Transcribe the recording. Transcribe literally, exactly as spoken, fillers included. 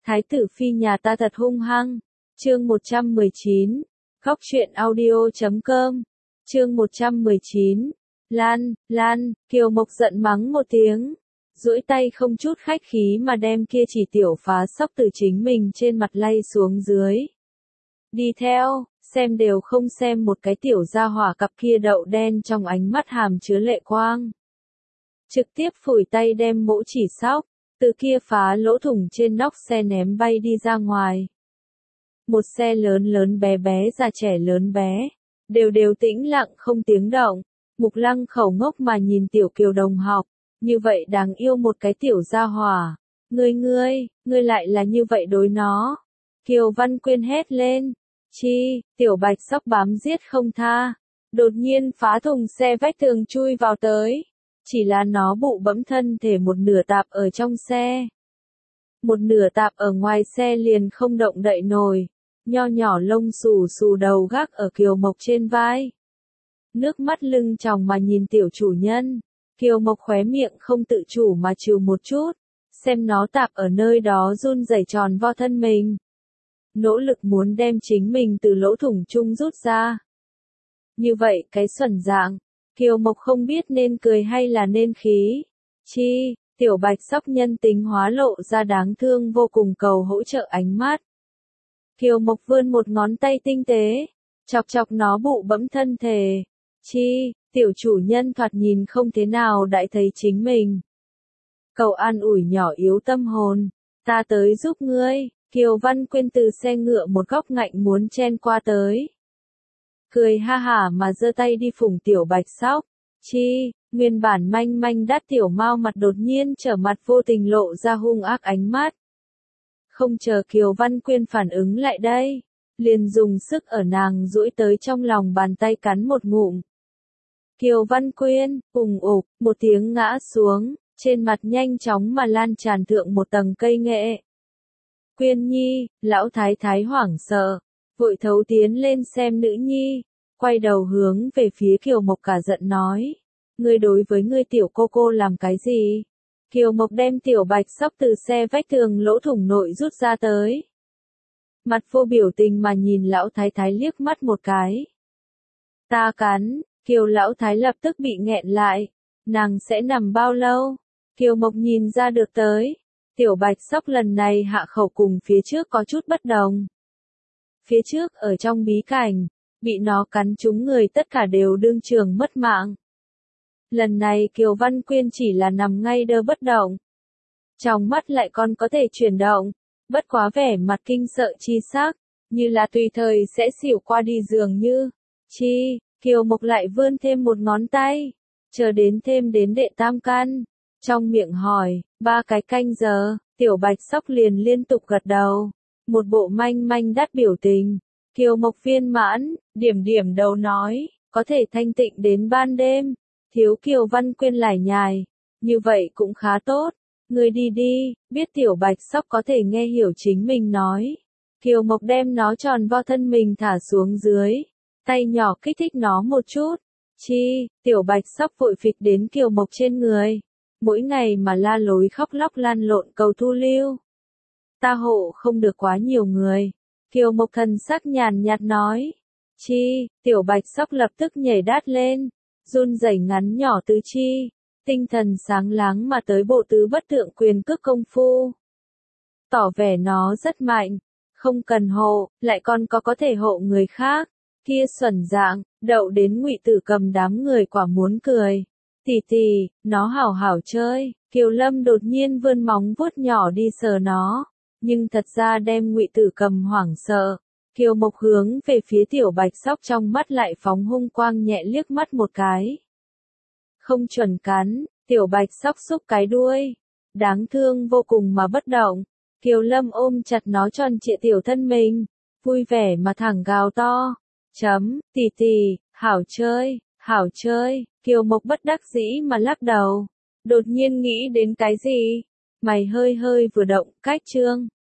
Thái tử phi nhà ta thật hung hăng. Chương một trăm mười chín. Góc truyện audio chấm com. Chương một trăm mười chín. Lan, Lan, Kiều Mộc giận mắng một tiếng, duỗi tay không chút khách khí mà đem kia chỉ tiểu phá sóc từ chính mình trên mặt lay xuống dưới. Đi theo, xem đều không xem một cái tiểu gia hỏa cặp kia đậu đen trong ánh mắt hàm chứa lệ quang. Trực tiếp phủi tay đem mỗ chỉ sóc, từ kia phá lỗ thủng trên nóc xe ném bay đi ra ngoài. Một xe lớn lớn bé bé già trẻ lớn bé, đều đều tĩnh lặng không tiếng động. Mục Lăng khẩu ngốc mà nhìn tiểu Kiều đồng học, như vậy đáng yêu một cái tiểu gia hỏa. Ngươi ngươi, ngươi lại là như vậy đối nó. Kiều Văn Quyên hét lên. Chi, tiểu bạch sóc bám giết không tha. Đột nhiên phá thùng xe vách tường chui vào tới. Chỉ là nó bụ bẫm thân thể một nửa tạp ở trong xe. Một nửa tạp ở ngoài xe liền không động đậy nổi. Nho nhỏ lông xù xù đầu gác ở Kiều Mộc trên vai. Nước mắt lưng tròng mà nhìn tiểu chủ nhân, Kiều Mộc khóe miệng không tự chủ mà trừ một chút, xem nó tạp ở nơi đó run rẩy tròn vo thân mình. Nỗ lực muốn đem chính mình từ lỗ thủng chung rút ra. Như vậy cái xuẩn dạng, Kiều Mộc không biết nên cười hay là nên khí. Chi, tiểu bạch sóc nhân tính hóa lộ ra đáng thương vô cùng cầu hỗ trợ ánh mắt. Kiều Mộc vươn một ngón tay tinh tế, chọc chọc nó bụ bẫm thân thể. Chi, tiểu chủ nhân thoạt nhìn không thế nào đại thấy chính mình. Cầu an ủi nhỏ yếu tâm hồn, ta tới giúp ngươi. Kiều Văn Quyên từ xe ngựa một góc ngạnh muốn chen qua tới. Cười ha hả mà giơ tay đi phủng tiểu bạch sóc. Chi, nguyên bản manh manh đắt tiểu mau mặt đột nhiên trở mặt vô tình lộ ra hung ác ánh mắt. Không chờ Kiều Văn Quyên phản ứng lại đây, liền dùng sức ở nàng duỗi tới trong lòng bàn tay cắn một ngụm. Kiều Văn Quyên, ùng ục, một tiếng ngã xuống, trên mặt nhanh chóng mà lan tràn thượng một tầng cây nghệ. Quyên nhi, lão thái thái hoảng sợ, vội thấu tiến lên xem nữ nhi, quay đầu hướng về phía Kiều Mộc cả giận nói. Ngươi đối với ngươi tiểu cô cô làm cái gì? Kiều Mộc đem tiểu bạch sóc từ xe vách tường lỗ thủng nội rút ra tới. Mặt vô biểu tình mà nhìn lão thái thái liếc mắt một cái. Ta cắn. Kiều lão thái lập tức bị nghẹn lại, nàng sẽ nằm bao lâu? Kiều Mộc nhìn ra được tới, tiểu bạch sóc lần này hạ khẩu cùng phía trước có chút bất đồng. Phía trước ở trong bí cảnh, bị nó cắn trúng người tất cả đều đương trường mất mạng. Lần này Kiều Văn Quyên chỉ là nằm ngay đơ bất động. Trong mắt lại còn có thể chuyển động, bất quá vẻ mặt kinh sợ chi sắc, như là tùy thời sẽ xỉu qua đi dường như. Chi, Kiều Mộc lại vươn thêm một ngón tay, chờ đến thêm đến đệ tam căn. Trong miệng hỏi, ba cái canh giờ, tiểu bạch sóc liền liên tục gật đầu. Một bộ manh manh đắt biểu tình. Kiều Mộc viên mãn, điểm điểm đầu nói, có thể thanh tịnh đến ban đêm. Thiếu Kiều Văn Quyên lải nhài, như vậy cũng khá tốt. Ngươi đi đi, biết tiểu bạch sóc có thể nghe hiểu chính mình nói. Kiều Mộc đem nó tròn vo thân mình thả xuống dưới. Tay nhỏ kích thích nó một chút. Chi, tiểu bạch sóc vội phịch đến Kiều Mộc trên người. Mỗi ngày mà la lối khóc lóc lan lộn cầu thu lưu. Ta hộ không được quá nhiều người. Kiều Mộc thần sắc nhàn nhạt nói. Chi, tiểu bạch sóc lập tức nhảy đát lên. Run rẩy ngắn nhỏ tứ chi. Tinh thần sáng láng mà tới bộ tứ bất tượng quyền cước công phu. Tỏ vẻ nó rất mạnh. Không cần hộ, lại còn có có thể hộ người khác. Kia xuẩn dạng, đậu đến Ngụy Tử Cầm đám người quả muốn cười. Tỷ tỷ, nó hảo hảo chơi. Kiều Lâm đột nhiên vươn móng vuốt nhỏ đi sờ nó, nhưng thật ra đem Ngụy Tử Cầm hoảng sợ. Kiều Mộc hướng về phía tiểu bạch sóc trong mắt lại phóng hung quang nhẹ liếc mắt một cái. Không chuẩn cắn, tiểu bạch sóc xúc cái đuôi, đáng thương vô cùng mà bất động. Kiều Lâm ôm chặt nó tròn trịa tiểu thân mình, vui vẻ mà thẳng gào to. Chấm, tỷ tỷ, hảo chơi, hảo chơi. Kiều Mộc bất đắc dĩ mà lắc đầu. Đột nhiên nghĩ đến cái gì? Mày hơi hơi vừa động, cách chương.